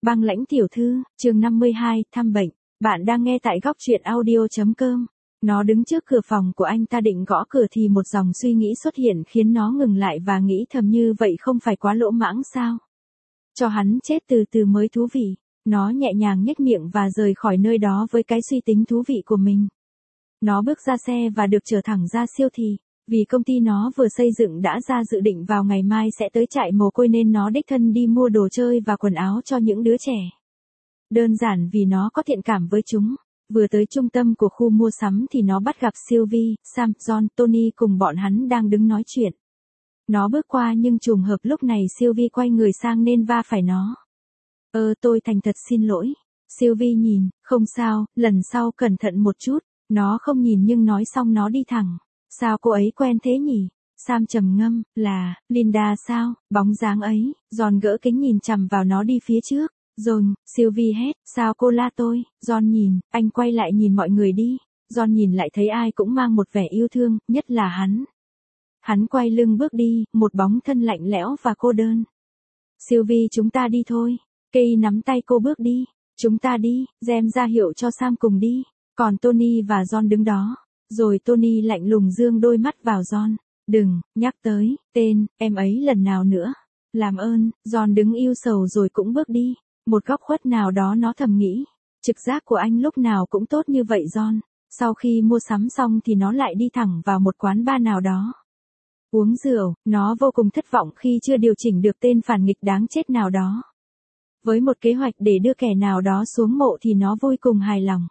Băng lãnh tiểu thư, chương 52, thăm bệnh. Bạn đang nghe tại góc truyện audio.com. Nó đứng trước cửa phòng của anh ta định gõ cửa thì một dòng suy nghĩ xuất hiện khiến nó ngừng lại và nghĩ thầm như vậy không phải quá lỗ mãng sao? Cho hắn chết từ từ mới thú vị. Nó nhẹ nhàng nhếch miệng và rời khỏi nơi đó với cái suy tính thú vị của mình. Nó bước ra xe và được chở thẳng ra siêu thị. Vì công ty nó vừa xây dựng đã ra dự định vào ngày mai sẽ tới trại mồ côi nên nó đích thân đi mua đồ chơi và quần áo cho những đứa trẻ. Đơn giản vì nó có thiện cảm với chúng. Vừa tới trung tâm của khu mua sắm thì nó bắt gặp Sylvie, Sam, John, Tony cùng bọn hắn đang đứng nói chuyện. Nó bước qua nhưng trùng hợp lúc này Sylvie quay người sang nên va phải nó. Tôi thành thật xin lỗi. Sylvie nhìn, không sao, lần sau cẩn thận một chút. Nó không nhìn nhưng nói xong nó đi thẳng. Sao cô ấy quen thế nhỉ? Sam trầm ngâm, là, Linda sao, bóng dáng ấy, John gỡ kính nhìn chằm vào nó đi phía trước. John, Sylvie hét, sao cô la tôi? John nhìn, anh quay lại nhìn mọi người đi. John nhìn lại thấy ai cũng mang một vẻ yêu thương, nhất là hắn. Hắn quay lưng bước đi, một bóng thân lạnh lẽo và cô đơn. Sylvie chúng ta đi thôi. Kay nắm tay cô bước đi. Chúng ta đi, Jem ra hiệu cho Sam cùng đi. Còn Tony và John đứng đó. Rồi Tony lạnh lùng dương đôi mắt vào John. Đừng, nhắc tới, tên, em ấy lần nào nữa. Làm ơn, John đứng yêu sầu rồi cũng bước đi. Một góc khuất nào đó nó thầm nghĩ. Trực giác của anh lúc nào cũng tốt như vậy John. Sau khi mua sắm xong thì nó lại đi thẳng vào một quán bar nào đó. Uống rượu, nó vô cùng thất vọng khi chưa điều chỉnh được tên phản nghịch đáng chết nào đó. Với một kế hoạch để đưa kẻ nào đó xuống mộ thì nó vui cùng hài lòng.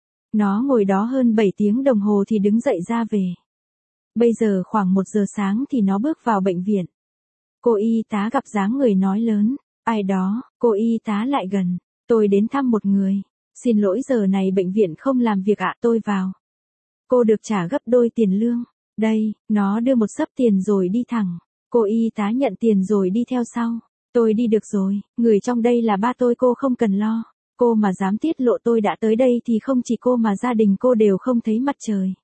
Nó ngồi đó hơn 7 tiếng đồng hồ thì đứng dậy ra về. Bây giờ khoảng 1 giờ sáng thì nó bước vào bệnh viện. Cô y tá gặp dáng người nói lớn. Ai đó, cô y tá lại gần. Tôi đến thăm một người. Xin lỗi giờ này bệnh viện không làm việc ạ tôi vào. Cô được trả gấp đôi tiền lương. Đây, nó đưa một xấp tiền rồi đi thẳng. Cô y tá nhận tiền rồi đi theo sau. Tôi đi được rồi, người trong đây là ba tôi cô không cần lo. Cô mà dám tiết lộ tôi đã tới đây thì không chỉ cô mà gia đình cô đều không thấy mặt trời.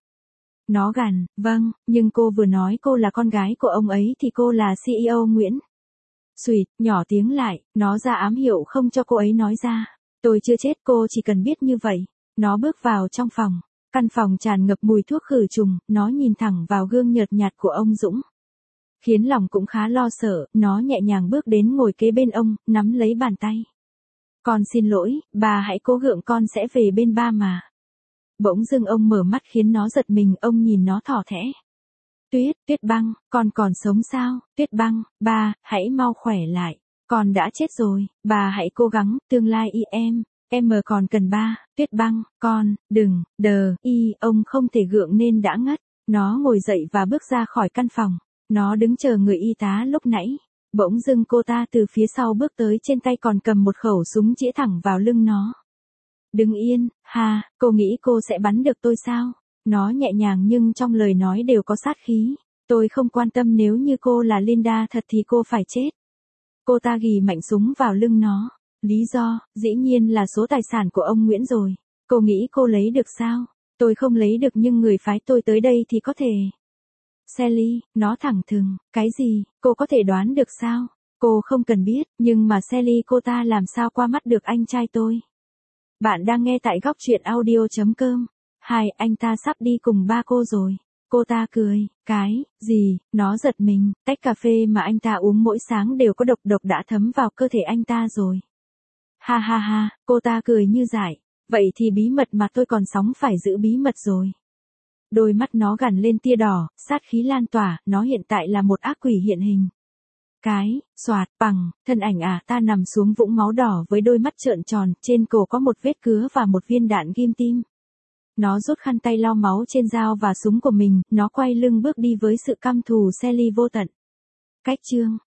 Nó gằn, vâng, nhưng cô vừa nói cô là con gái của ông ấy thì cô là CEO Nguyễn. Xùyt, nhỏ tiếng lại, nó ra ám hiệu không cho cô ấy nói ra. Tôi chưa chết cô chỉ cần biết như vậy. Nó bước vào trong phòng. Căn phòng tràn ngập mùi thuốc khử trùng, nó nhìn thẳng vào gương nhợt nhạt của ông Dũng. Khiến lòng cũng khá lo sợ, nó nhẹ nhàng bước đến ngồi kế bên ông, nắm lấy bàn tay. Con xin lỗi, bà hãy cố gượng con sẽ về bên ba mà. Bỗng dưng ông mở mắt khiến nó giật mình, ông nhìn nó thỏ thẻ. Tuyết băng, con còn sống sao? Tuyết băng, ba, hãy mau khỏe lại. Con đã chết rồi, bà hãy cố gắng, tương lai em còn cần ba. Tuyết băng, con, đừng, ông không thể gượng nên đã ngất. Nó ngồi dậy và bước ra khỏi căn phòng. Nó đứng chờ người y tá lúc nãy. Bỗng dưng cô ta từ phía sau bước tới, trên tay còn cầm một khẩu súng chĩa thẳng vào lưng nó. Đừng yên, cô nghĩ cô sẽ bắn được tôi sao? Nó nhẹ nhàng nhưng trong lời nói đều có sát khí. Tôi không quan tâm, nếu như cô là Linda thật thì cô phải chết. Cô ta ghì mạnh súng vào lưng nó. Lý do, dĩ nhiên là số tài sản của ông Nguyễn rồi. Cô nghĩ cô lấy được sao? Tôi không lấy được nhưng người phái tôi tới đây thì có thể. Sally, nó thẳng thừng, cái gì, cô có thể đoán được sao? Cô không cần biết, nhưng mà Sally cô ta làm sao qua mắt được anh trai tôi? Bạn đang nghe tại góc truyện audio.com. Anh ta sắp đi cùng ba cô rồi. Cô ta cười, cái, gì, nó giật mình, tách cà phê mà anh ta uống mỗi sáng đều có độc đã thấm vào cơ thể anh ta rồi. Ha, cô ta cười như dại, vậy thì bí mật mà tôi còn sống phải giữ bí mật rồi. Đôi mắt nó gằn lên tia đỏ, sát khí lan tỏa, nó hiện tại là một ác quỷ hiện hình. Cái, xoạt, bằng, thân ảnh ta nằm xuống vũng máu đỏ với đôi mắt trợn tròn, trên cổ có một vết cứa và một viên đạn ghim tim. Nó rút khăn tay lau máu trên dao và súng của mình, nó quay lưng bước đi với sự căm thù Sally vô tận. Cách chương